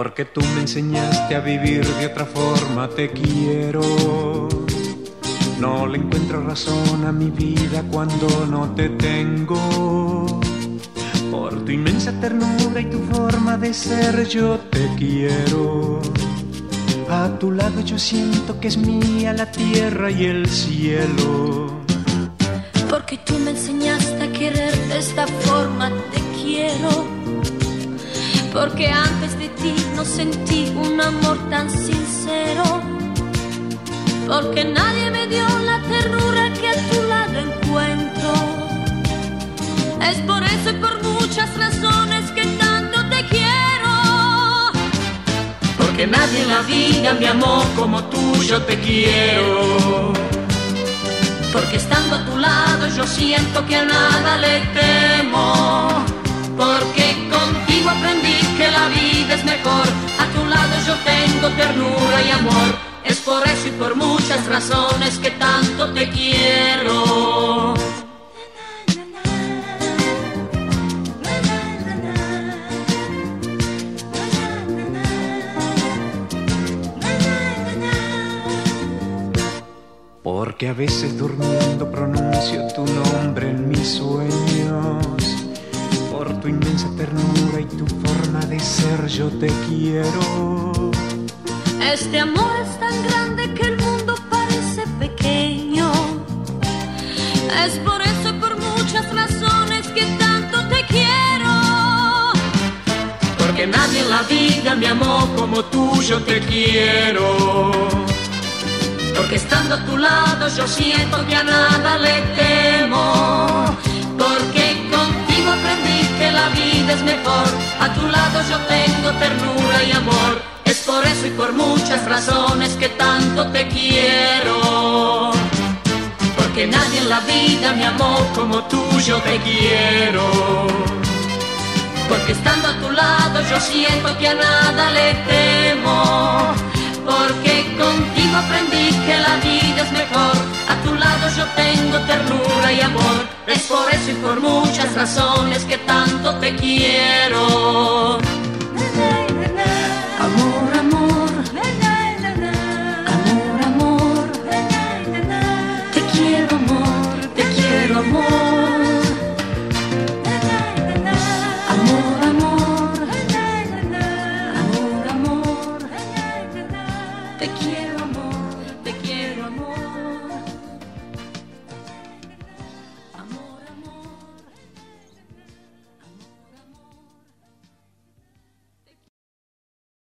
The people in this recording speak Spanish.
Porque tú me enseñaste a vivir de otra forma, te quiero. No le encuentro razón a mi vida cuando no te tengo. Por tu inmensa ternura y tu forma de ser yo te quiero. A tu lado yo siento que es mía la tierra y el cielo. Porque tú me enseñaste a querer de esta forma, te quiero. Porque antes de ti no sentí un amor tan sincero. Porque nadie me dio la ternura que a tu lado encuentro. Es por eso y por muchas razones que tanto te quiero. Porque nadie en la vida me amó como tú, yo te quiero. Porque estando a tu lado yo siento que a nada le temo. Porque contigo aprendí que la vida es mejor. A tu lado yo tengo ternura y amor. Es por eso y por muchas razones que tanto te quiero. Porque a veces durmiendo pronuncio tu nombre en mis sueños. Por tu inmensa ternura y tu forma de ser yo te quiero. Este amor es tan grande que el mundo parece pequeño. Es por eso y por muchas razones que tanto te quiero. Porque nadie en la vida me amó como tú, yo te quiero. Porque estando a tu lado yo siento que a nada le temo. Porque contigo aprendí que la vida es mejor. A tu lado yo tengo ternura y amor. Es por eso y por muchas razones que tanto te quiero. Porque nadie en la vida me amó como tú, yo te quiero. Porque estando a tu lado yo siento que a nada le temo. Porque contigo aprendí que la vida es mejor. A tu lado yo tengo ternura y amor. Es por eso y por muchas razones que tanto te quiero. Amor, amor. Amor, amor. Te quiero, amor. Te quiero, amor. Amor, amor. Amor, amor. Te quiero.